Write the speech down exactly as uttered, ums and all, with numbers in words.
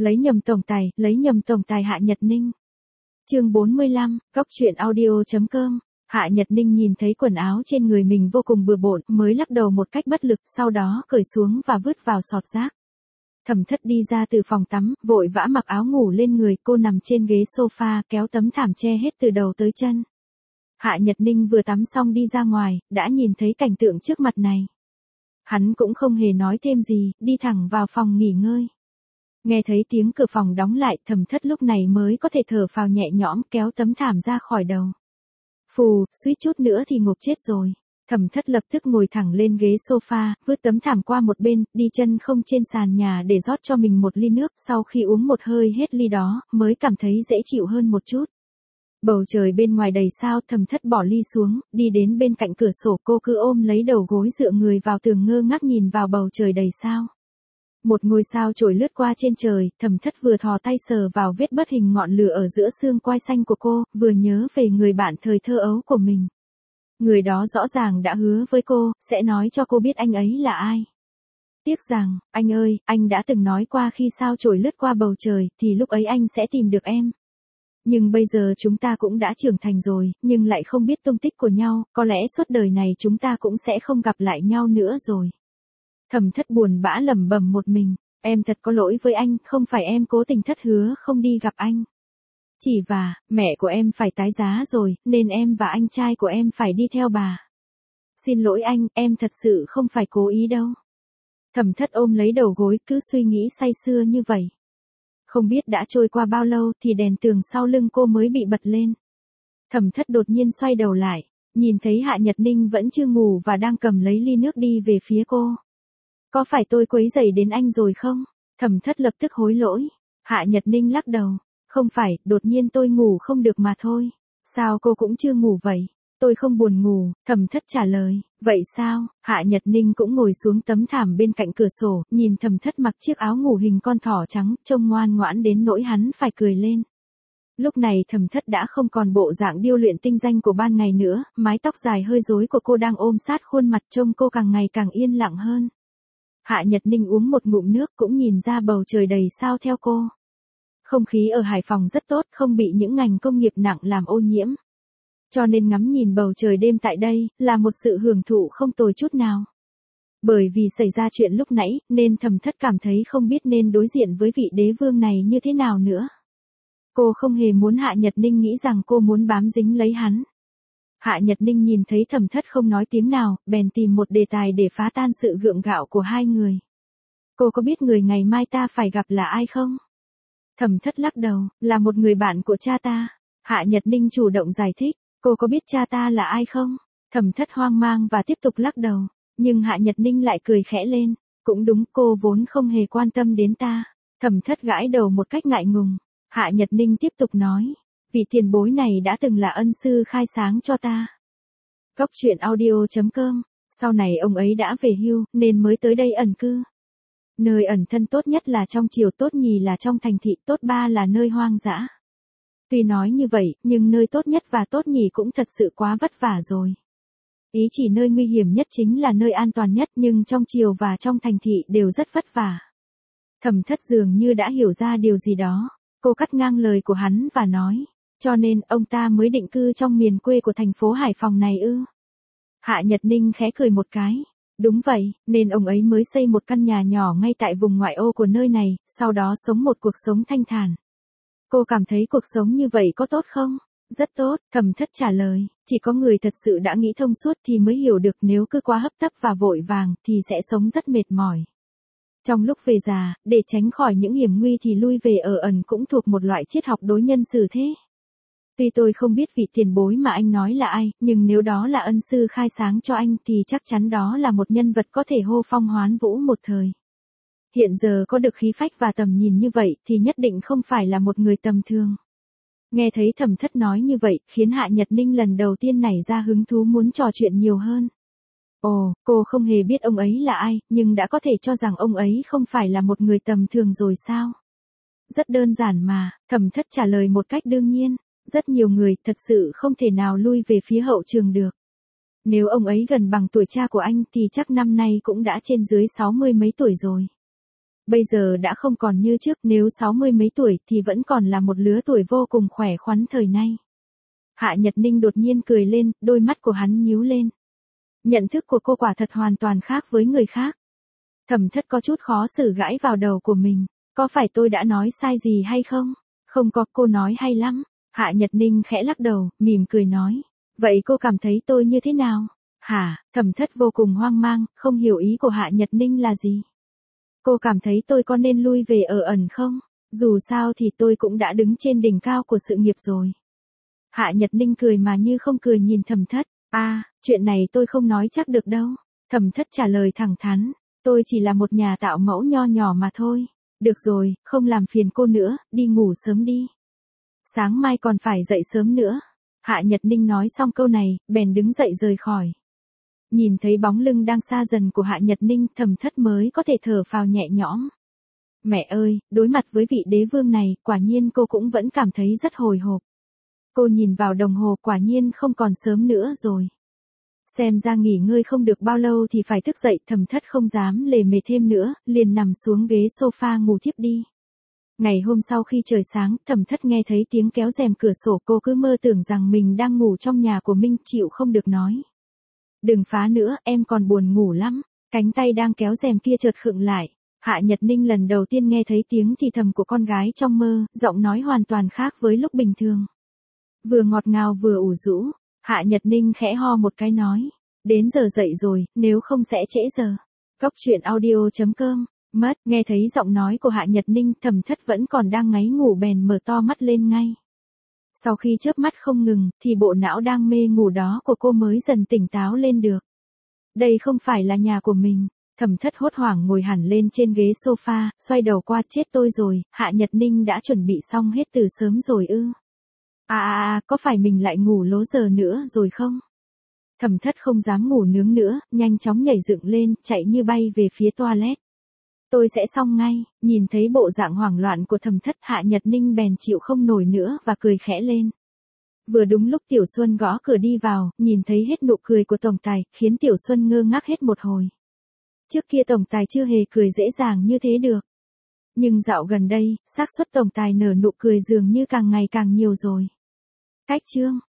Lấy nhầm tổng tài, lấy nhầm tổng tài Hạ Nhật Ninh. Chương bốn mươi lăm, góc truyện audio.com. Hạ Nhật Ninh nhìn thấy quần áo trên người mình vô cùng bừa bộn, mới lắc đầu một cách bất lực, sau đó cởi xuống và vứt vào sọt rác. Thẩm Thất đi ra từ phòng tắm, vội vã mặc áo ngủ lên người, cô nằm trên ghế sofa, kéo tấm thảm che hết từ đầu tới chân. Hạ Nhật Ninh vừa tắm xong đi ra ngoài, đã nhìn thấy cảnh tượng trước mặt này. Hắn cũng không hề nói thêm gì, đi thẳng vào phòng nghỉ ngơi. Nghe thấy tiếng cửa phòng đóng lại, Thẩm Thất lúc này mới có thể thở phào nhẹ nhõm, kéo tấm thảm ra khỏi đầu. Phù, suýt chút nữa thì ngộp chết rồi. Thẩm Thất lập tức ngồi thẳng lên ghế sofa, vứt tấm thảm qua một bên, đi chân không trên sàn nhà để rót cho mình một ly nước, sau khi uống một hơi hết ly đó, mới cảm thấy dễ chịu hơn một chút. Bầu trời bên ngoài đầy sao, Thẩm Thất bỏ ly xuống, đi đến bên cạnh cửa sổ, cô cứ ôm lấy đầu gối dựa người vào tường ngơ ngác nhìn vào bầu trời đầy sao. Một ngôi sao trồi lướt qua trên trời, Thẩm Thất vừa thò tay sờ vào vết bất hình ngọn lửa ở giữa xương quai xanh của cô, vừa nhớ về người bạn thời thơ ấu của mình. Người đó rõ ràng đã hứa với cô, sẽ nói cho cô biết anh ấy là ai. Tiếc rằng, anh ơi, anh đã từng nói qua khi sao trồi lướt qua bầu trời, thì lúc ấy anh sẽ tìm được em. Nhưng bây giờ chúng ta cũng đã trưởng thành rồi, nhưng lại không biết tung tích của nhau, có lẽ suốt đời này chúng ta cũng sẽ không gặp lại nhau nữa rồi. Thẩm Thất buồn bã lẩm bẩm một mình, em thật có lỗi với anh, không phải em cố tình thất hứa không đi gặp anh. Chỉ và, mẹ của em phải tái giá rồi, nên em và anh trai của em phải đi theo bà. Xin lỗi anh, em thật sự không phải cố ý đâu. Thẩm Thất ôm lấy đầu gối, cứ suy nghĩ say sưa như vậy. Không biết đã trôi qua bao lâu thì đèn tường sau lưng cô mới bị bật lên. Thẩm Thất đột nhiên xoay đầu lại, nhìn thấy Hạ Nhật Ninh vẫn chưa ngủ và đang cầm lấy ly nước đi về phía cô. Có phải tôi quấy rầy đến anh rồi không? Thẩm Thất lập tức hối lỗi. Hạ Nhật Ninh lắc đầu. Không phải, đột nhiên tôi ngủ không được mà thôi. Sao cô cũng chưa ngủ vậy? Tôi không buồn ngủ, Thẩm Thất trả lời. Vậy sao? Hạ Nhật Ninh cũng ngồi xuống tấm thảm bên cạnh cửa sổ, nhìn Thẩm Thất mặc chiếc áo ngủ hình con thỏ trắng, trông ngoan ngoãn đến nỗi hắn phải cười lên. Lúc này Thẩm Thất đã không còn bộ dạng điêu luyện tinh danh của ban ngày nữa, mái tóc dài hơi rối của cô đang ôm sát khuôn mặt, trông cô càng ngày càng yên lặng hơn. Hạ Nhật Ninh uống một ngụm nước cũng nhìn ra bầu trời đầy sao theo cô. Không khí ở Hải Phòng rất tốt, không bị những ngành công nghiệp nặng làm ô nhiễm. Cho nên ngắm nhìn bầu trời đêm tại đây, là một sự hưởng thụ không tồi chút nào. Bởi vì xảy ra chuyện lúc nãy, nên Thẩm Thất cảm thấy không biết nên đối diện với vị đế vương này như thế nào nữa. Cô không hề muốn Hạ Nhật Ninh nghĩ rằng cô muốn bám dính lấy hắn. Hạ Nhật Ninh nhìn thấy Thẩm Thất không nói tiếng nào, bèn tìm một đề tài để phá tan sự gượng gạo của hai người. Cô có biết người ngày mai ta phải gặp là ai không? Thẩm Thất lắc đầu, là một người bạn của cha ta. Hạ Nhật Ninh chủ động giải thích, cô có biết cha ta là ai không? Thẩm Thất hoang mang và tiếp tục lắc đầu, nhưng Hạ Nhật Ninh lại cười khẽ lên, cũng đúng, cô vốn không hề quan tâm đến ta. Thẩm Thất gãi đầu một cách ngại ngùng. Hạ Nhật Ninh tiếp tục nói, vị tiền bối này đã từng là ân sư khai sáng cho ta. Góc truyện audio.com, sau này ông ấy đã về hưu, nên mới tới đây ẩn cư. Nơi ẩn thân tốt nhất là trong triều, tốt nhì là trong thành thị, tốt ba là nơi hoang dã. Tuy nói như vậy, nhưng nơi tốt nhất và tốt nhì cũng thật sự quá vất vả rồi. Ý chỉ nơi nguy hiểm nhất chính là nơi an toàn nhất, nhưng trong triều và trong thành thị đều rất vất vả. Thẩm Thất dường như đã hiểu ra điều gì đó. Cô cắt ngang lời của hắn và nói, cho nên ông ta mới định cư trong miền quê của thành phố Hải Phòng này ư? Hạ Nhật Ninh khẽ cười một cái. Đúng vậy, nên ông ấy mới xây một căn nhà nhỏ ngay tại vùng ngoại ô của nơi này, sau đó sống một cuộc sống thanh thản. Cô cảm thấy cuộc sống như vậy có tốt không? Rất tốt, Thẩm Thất trả lời, chỉ có người thật sự đã nghĩ thông suốt thì mới hiểu được, nếu cứ quá hấp tấp và vội vàng thì sẽ sống rất mệt mỏi. Trong lúc về già, để tránh khỏi những hiểm nguy thì lui về ở ẩn cũng thuộc một loại triết học đối nhân xử thế. Tuy tôi không biết vị tiền bối mà anh nói là ai, nhưng nếu đó là ân sư khai sáng cho anh thì chắc chắn đó là một nhân vật có thể hô phong hoán vũ một thời. Hiện giờ có được khí phách và tầm nhìn như vậy thì nhất định không phải là một người tầm thường. Nghe thấy Thẩm Thất nói như vậy, khiến Hạ Nhật Ninh lần đầu tiên nảy ra hứng thú muốn trò chuyện nhiều hơn. Ồ, cô không hề biết ông ấy là ai, nhưng đã có thể cho rằng ông ấy không phải là một người tầm thường rồi sao? Rất đơn giản mà, Thẩm Thất trả lời một cách đương nhiên. Rất nhiều người thật sự không thể nào lui về phía hậu trường được. Nếu ông ấy gần bằng tuổi cha của anh thì chắc năm nay cũng đã trên dưới sáu mươi mấy tuổi rồi. Bây giờ đã không còn như trước, nếu sáu mươi mấy tuổi thì vẫn còn là một lứa tuổi vô cùng khỏe khoắn thời nay. Hạ Nhật Ninh đột nhiên cười lên, đôi mắt của hắn nhíu lên. Nhận thức của cô quả thật hoàn toàn khác với người khác. Thẩm Thất có chút khó xử gãi vào đầu của mình. Có phải tôi đã nói sai gì hay không? Không có, cô nói hay lắm. Hạ Nhật Ninh khẽ lắc đầu, mỉm cười nói. Vậy cô cảm thấy tôi như thế nào? Hả? Thẩm Thất vô cùng hoang mang, không hiểu ý của Hạ Nhật Ninh là gì. Cô cảm thấy tôi có nên lui về ở ẩn không? Dù sao thì tôi cũng đã đứng trên đỉnh cao của sự nghiệp rồi. Hạ Nhật Ninh cười mà như không cười nhìn Thẩm Thất. À, chuyện này tôi không nói chắc được đâu. Thẩm Thất trả lời thẳng thắn. Tôi chỉ là một nhà tạo mẫu nho nhỏ mà thôi. Được rồi, không làm phiền cô nữa, đi ngủ sớm đi. Sáng mai còn phải dậy sớm nữa. Hạ Nhật Ninh nói xong câu này, bèn đứng dậy rời khỏi. Nhìn thấy bóng lưng đang xa dần của Hạ Nhật Ninh, Thẩm Thất mới có thể thở phào nhẹ nhõm. Mẹ ơi, đối mặt với vị đế vương này, quả nhiên cô cũng vẫn cảm thấy rất hồi hộp. Cô nhìn vào đồng hồ, quả nhiên không còn sớm nữa rồi. Xem ra nghỉ ngơi không được bao lâu thì phải thức dậy, Thẩm Thất không dám lề mề thêm nữa, liền nằm xuống ghế sofa ngủ thiếp đi. Ngày hôm sau khi trời sáng, Thẩm Thất nghe thấy tiếng kéo rèm cửa sổ, cô cứ mơ tưởng rằng mình đang ngủ trong nhà của Minh, chịu không được nói. Đừng phá nữa, em còn buồn ngủ lắm. Cánh tay đang kéo rèm kia chợt khựng lại. Hạ Nhật Ninh lần đầu tiên nghe thấy tiếng thì thầm của con gái trong mơ, giọng nói hoàn toàn khác với lúc bình thường. Vừa ngọt ngào vừa ủ rũ. Hạ Nhật Ninh khẽ ho một cái nói. Đến giờ dậy rồi, nếu không sẽ trễ giờ. Góc truyện audio chấm com. Mất, nghe thấy giọng nói của Hạ Nhật Ninh, Thẩm Thất vẫn còn đang ngáy ngủ bèn mở to mắt lên ngay. Sau khi chớp mắt không ngừng, thì bộ não đang mê ngủ đó của cô mới dần tỉnh táo lên được. Đây không phải là nhà của mình. Thẩm Thất hốt hoảng ngồi hẳn lên trên ghế sofa, xoay đầu qua, chết tôi rồi, Hạ Nhật Ninh đã chuẩn bị xong hết từ sớm rồi ư. À à à, có phải mình lại ngủ lố giờ nữa rồi không? Thẩm Thất không dám ngủ nướng nữa, nhanh chóng nhảy dựng lên, chạy như bay về phía toilet. Tôi sẽ xong ngay, nhìn thấy bộ dạng hoảng loạn của Thẩm Thất, Hạ Nhật Ninh bèn chịu không nổi nữa và cười khẽ lên. Vừa đúng lúc Tiểu Xuân gõ cửa đi vào, nhìn thấy hết nụ cười của tổng tài, khiến Tiểu Xuân ngơ ngác hết một hồi. Trước kia tổng tài chưa hề cười dễ dàng như thế được. Nhưng dạo gần đây, xác suất tổng tài nở nụ cười dường như càng ngày càng nhiều rồi. Cách chương